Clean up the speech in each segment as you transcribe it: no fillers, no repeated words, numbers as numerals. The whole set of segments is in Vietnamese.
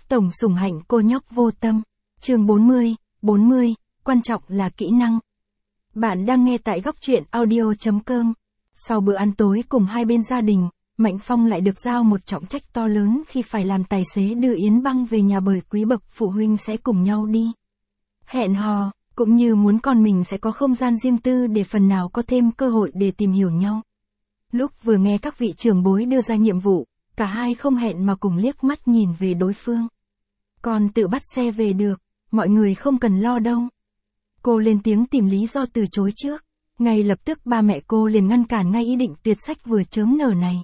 tổng sủng hạnh cô nhóc vô tâm. Chương 40, quan trọng là kỹ năng. Bạn đang nghe tại góc truyện audio.com. Sau bữa ăn tối cùng hai bên gia đình, Mạnh Phong lại được giao một trọng trách to lớn khi phải làm tài xế đưa Yến Băng về nhà bởi quý bậc phụ huynh sẽ cùng nhau đi hẹn hò, cũng như muốn con mình sẽ có không gian riêng tư để phần nào có thêm cơ hội để tìm hiểu nhau. Lúc vừa nghe các vị trưởng bối đưa ra nhiệm vụ, cả hai không hẹn mà cùng liếc mắt nhìn về đối phương. Con tự bắt xe về được, mọi người không cần lo đâu. Cô lên tiếng tìm lý do từ chối trước. Ngay lập tức ba mẹ cô liền ngăn cản ngay ý định tuyệt sách vừa chớm nở này.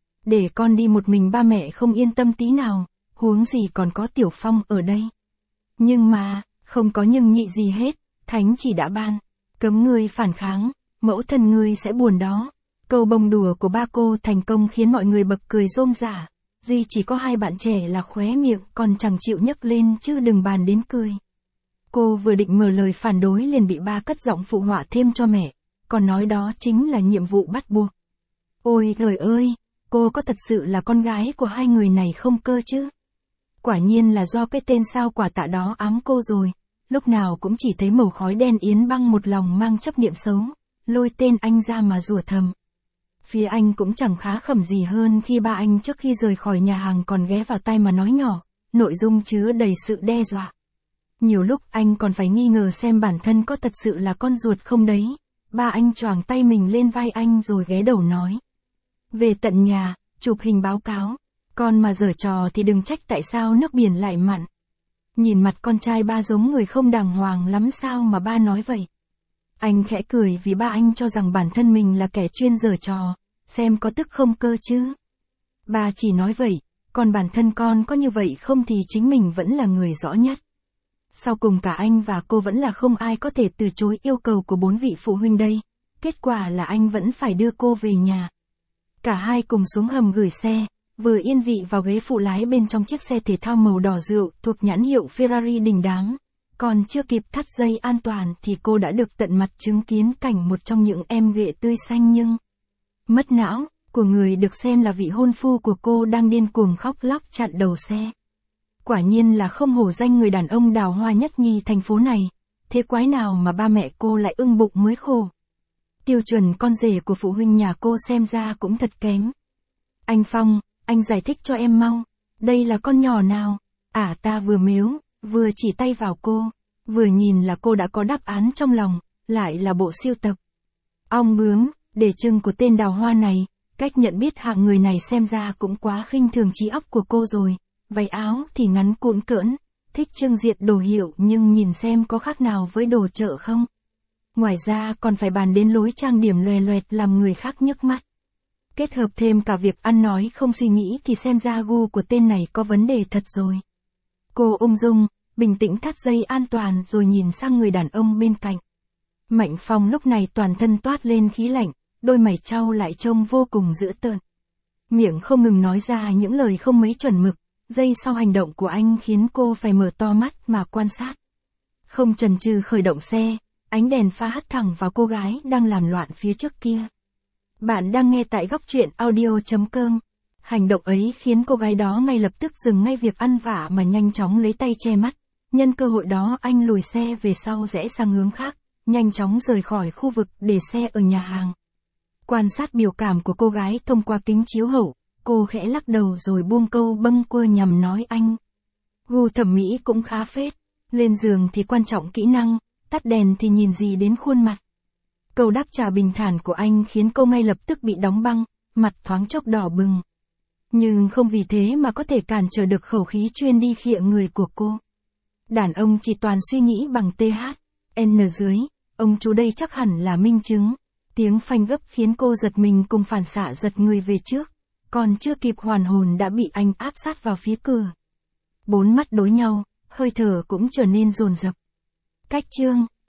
Để con đi một mình ba mẹ không yên tâm tí nào, huống gì còn có Tiểu Phong ở đây. Nhưng mà, không có nhưng nhị gì hết, thánh chỉ đã ban. Cấm ngươi phản kháng, mẫu thân ngươi sẽ buồn đó. Câu bông đùa của ba cô thành công khiến mọi người bật cười rôm rả. Duy chỉ có hai bạn trẻ là khóe miệng còn chẳng chịu nhấc lên chứ đừng bàn đến cười. Cô vừa định mở lời phản đối liền bị ba cất giọng phụ họa thêm cho mẹ, còn nói đó chính là nhiệm vụ bắt buộc. Ôi trời ơi, cô có thật sự là con gái của hai người này không cơ chứ? Quả nhiên là do cái tên sao quả tạ đó ám cô rồi, lúc nào cũng chỉ thấy màu khói đen. Yến Băng một lòng mang chấp niệm xấu, lôi tên anh ra mà rủa thầm. Phía anh cũng chẳng khá khẩm gì hơn khi ba anh trước khi rời khỏi nhà hàng còn ghé vào tai mà nói nhỏ, nội dung chứa đầy sự đe dọa. Nhiều lúc anh còn phải nghi ngờ xem bản thân có thật sự là con ruột không đấy. Ba anh choàng tay mình lên vai anh rồi ghé đầu nói. Về tận nhà, chụp hình báo cáo. Con mà giở trò thì đừng trách tại sao nước biển lại mặn. Nhìn mặt con trai ba giống người không đàng hoàng lắm sao mà ba nói vậy. Anh khẽ cười vì ba anh cho rằng bản thân mình là kẻ chuyên giở trò, xem có tức không cơ chứ. Ba chỉ nói vậy, còn bản thân con có như vậy không thì chính mình vẫn là người rõ nhất. Sau cùng cả anh và cô vẫn là không ai có thể từ chối yêu cầu của bốn vị phụ huynh đây. Kết quả là anh vẫn phải đưa cô về nhà. Cả hai cùng xuống hầm gửi xe, vừa yên vị vào ghế phụ lái bên trong chiếc xe thể thao màu đỏ rượu thuộc nhãn hiệu Ferrari đình đám. Còn chưa kịp thắt dây an toàn thì cô đã được tận mặt chứng kiến cảnh một trong những em ghệ tươi xanh nhưng mất não của người được xem là vị hôn phu của cô đang điên cuồng khóc lóc chặn đầu xe. Quả nhiên là không hổ danh người đàn ông đào hoa nhất nhì thành phố này, thế quái nào mà ba mẹ cô lại ưng bụng mới khổ. Tiêu chuẩn con rể của phụ huynh nhà cô xem ra cũng thật kém. Anh Phong, anh giải thích cho em mau, đây là con nhỏ nào? Ta vừa mếu, vừa chỉ tay vào cô, vừa nhìn là cô đã có đáp án trong lòng, lại là bộ siêu tập ong bướm, để trưng của tên đào hoa này. Cách nhận biết hạng người này xem ra cũng quá khinh thường trí óc của cô rồi. Váy áo thì ngắn cũn cỡn, thích trưng diện đồ hiệu nhưng nhìn xem có khác nào với đồ chợ không. Ngoài ra còn phải bàn đến lối trang điểm loè loẹt làm người khác nhức mắt. Kết hợp thêm cả việc ăn nói không suy nghĩ thì xem ra gu của tên này có vấn đề thật rồi. Cô ung dung, bình tĩnh thắt dây an toàn rồi nhìn sang người đàn ông bên cạnh. Mạnh Phong lúc này toàn thân toát lên khí lạnh, đôi mày chau lại trông vô cùng dữ tợn. Miệng không ngừng nói ra những lời không mấy chuẩn mực. Giây sau hành động của anh khiến cô phải mở to mắt mà quan sát. Không chần chừ khởi động xe, ánh đèn pha hắt thẳng vào cô gái đang làm loạn phía trước kia. Bạn đang nghe tại góc truyện audio.com. Hành động ấy khiến cô gái đó ngay lập tức dừng ngay việc ăn vạ mà nhanh chóng lấy tay che mắt. Nhân cơ hội đó anh lùi xe về sau rẽ sang hướng khác, nhanh chóng rời khỏi khu vực để xe ở nhà hàng. Quan sát biểu cảm của cô gái thông qua kính chiếu hậu. Cô khẽ lắc đầu rồi buông câu bâng quơ nhằm nói anh. Gu thẩm mỹ cũng khá phết. Lên giường thì quan trọng kỹ năng, tắt đèn thì nhìn gì đến khuôn mặt. Câu đáp trả bình thản của anh khiến cô ngay lập tức bị đóng băng, mặt thoáng chốc đỏ bừng. Nhưng không vì thế mà có thể cản trở được khẩu khí chuyên đi khịa người của cô. Đàn ông chỉ toàn suy nghĩ bằng TH, N dưới, ông chú đây chắc hẳn là minh chứng. Tiếng phanh gấp khiến cô giật mình cùng phản xạ giật người về trước. Còn chưa kịp hoàn hồn đã bị anh áp sát vào phía cửa. Bốn mắt đối nhau, hơi thở cũng trở nên dồn dập. Cách chương